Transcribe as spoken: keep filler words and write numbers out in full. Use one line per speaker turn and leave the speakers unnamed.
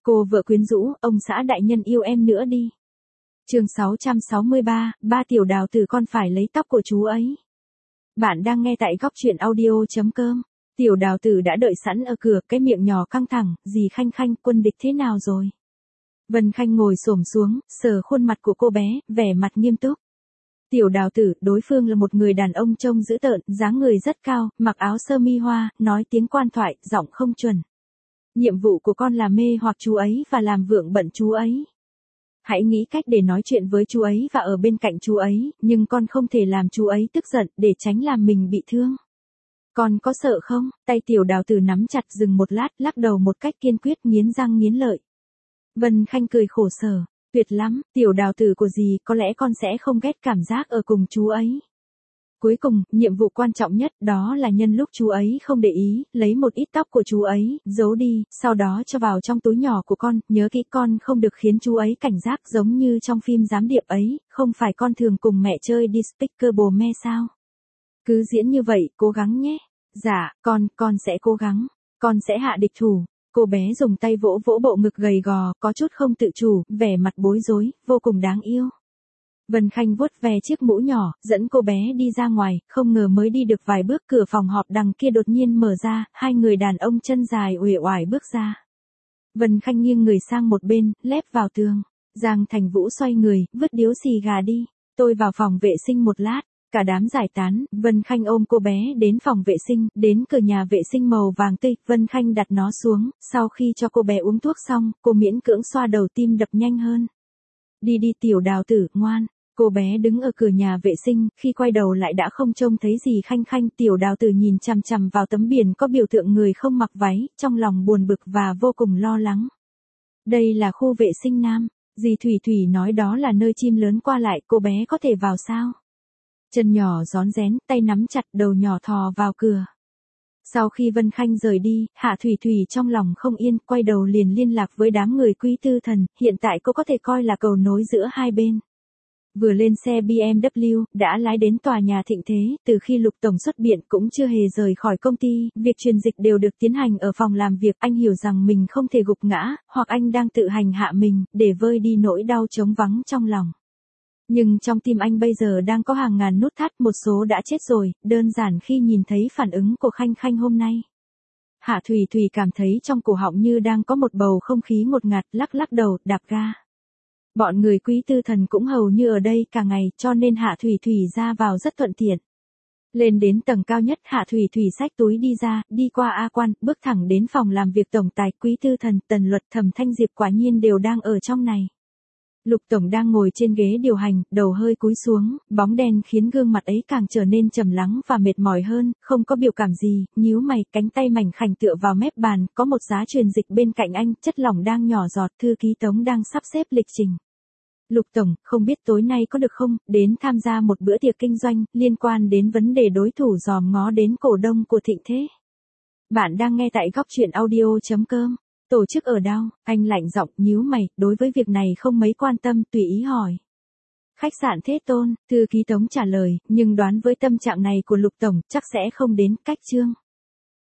Cô vợ quyến rũ, ông xã đại nhân yêu em nữa đi. Chương sáu trăm sáu mươi ba, ba tiểu đào tử con phải lấy tóc của chú ấy. Bạn đang nghe tại góc truyện audio chấm com. Tiểu đào tử đã đợi sẵn ở cửa, cái miệng nhỏ căng thẳng, dì Khanh Khanh, quân địch thế nào rồi? Vân Khanh ngồi xổm xuống, sờ khuôn mặt của cô bé, vẻ mặt nghiêm túc. Tiểu đào tử, đối phương là một người đàn ông trông dữ tợn, dáng người rất cao, mặc áo sơ mi hoa, nói tiếng quan thoại, giọng không chuẩn. Nhiệm vụ của con là mê hoặc chú ấy và làm vượng bận chú ấy. Hãy nghĩ cách để nói chuyện với chú ấy và ở bên cạnh chú ấy, nhưng con không thể làm chú ấy tức giận để tránh làm mình bị thương. Con có sợ không? Tay tiểu đào tử nắm chặt, dừng một lát, lắc đầu một cách kiên quyết, nghiến răng nghiến lợi. Vân Khanh cười khổ sở, tuyệt lắm, tiểu đào tử của dì, có lẽ con sẽ không ghét cảm giác ở cùng chú ấy. Cuối cùng, nhiệm vụ quan trọng nhất đó là nhân lúc chú ấy không để ý, lấy một ít tóc của chú ấy, giấu đi, sau đó cho vào trong túi nhỏ của con, nhớ kỹ con không được khiến chú ấy cảnh giác giống như trong phim giám điệp ấy, không phải con thường cùng mẹ chơi Despicable Me sao? Cứ diễn như vậy, cố gắng nhé. Dạ, con, con sẽ cố gắng, con sẽ hạ địch thủ. Cô bé dùng tay vỗ vỗ bộ ngực gầy gò, có chút không tự chủ, vẻ mặt bối rối, vô cùng đáng yêu. Vân Khanh vuốt ve chiếc mũ nhỏ, dẫn cô bé đi ra ngoài, không ngờ mới đi được vài bước cửa phòng họp đằng kia đột nhiên mở ra, hai người đàn ông chân dài uể oải bước ra. Vân Khanh nghiêng người sang một bên, lép vào tường. Giang Thành Vũ xoay người, vứt điếu xì gà đi. Tôi vào phòng vệ sinh một lát. Cả đám giải tán, Vân Khanh ôm cô bé đến phòng vệ sinh, đến cửa nhà vệ sinh màu vàng tươi, Vân Khanh đặt nó xuống, sau khi cho cô bé uống thuốc xong, cô miễn cưỡng xoa đầu, tim đập nhanh hơn. Đi đi tiểu đào tử, ngoan. Cô bé đứng ở cửa nhà vệ sinh, khi quay đầu lại đã không trông thấy gì Khanh Khanh, tiểu đào tử nhìn chằm chằm vào tấm biển có biểu tượng người không mặc váy, trong lòng buồn bực và vô cùng lo lắng. Đây là khu vệ sinh nam, dì Thủy Thủy nói đó là nơi chim lớn qua lại, cô bé có thể vào sao? Chân nhỏ rón rén, tay nắm chặt, đầu nhỏ thò vào cửa. Sau khi Vân Khanh rời đi, Hạ Thủy Thủy trong lòng không yên, quay đầu liền liên lạc với đám người Quý Tư Thần, hiện tại cô có thể coi là cầu nối giữa hai bên. Vừa lên xe bê em vê, đã lái đến tòa nhà Thịnh Thế, từ khi Lục Tổng xuất viện cũng chưa hề rời khỏi công ty, việc truyền dịch đều được tiến hành ở phòng làm việc, anh hiểu rằng mình không thể gục ngã, hoặc anh đang tự hành hạ mình, để vơi đi nỗi đau trống vắng trong lòng. Nhưng trong tim anh bây giờ đang có hàng ngàn nút thắt, một số đã chết rồi, đơn giản khi nhìn thấy phản ứng của Khanh Khanh hôm nay. Hạ Thủy Thủy cảm thấy trong cổ họng như đang có một bầu không khí ngột ngạt, lắc lắc đầu, đạp ga. Bọn người Quý Tư Thần cũng hầu như ở đây cả ngày, cho nên Hạ Thủy Thủy ra vào rất thuận tiện. Lên đến tầng cao nhất, Hạ Thủy Thủy xách túi đi ra, đi qua A Quan, bước thẳng đến phòng làm việc tổng tài. Quý Tư Thần, Tần Luật, Thẩm Thanh Diệp quả nhiên đều đang ở trong này. Lục Tổng đang ngồi trên ghế điều hành, đầu hơi cúi xuống, bóng đen khiến gương mặt ấy càng trở nên trầm lắng và mệt mỏi hơn, không có biểu cảm gì, nhíu mày, cánh tay mảnh khảnh tựa vào mép bàn, có một giá truyền dịch bên cạnh anh, chất lỏng đang nhỏ giọt, thư ký Tống đang sắp xếp lịch trình. Lục Tổng, không biết tối nay có được không, đến tham gia một bữa tiệc kinh doanh, liên quan đến vấn đề đối thủ dòm ngó đến cổ đông của Thịnh Thế. Bạn đang nghe tại góc truyện audio chấm com. Tổ chức ở đâu? Anh lạnh giọng, nhíu mày, đối với việc này không mấy quan tâm, tùy ý hỏi. Khách sạn Thế Tôn, thư ký Tống trả lời, nhưng đoán với tâm trạng này của Lục Tổng, chắc sẽ không đến. Cách chương.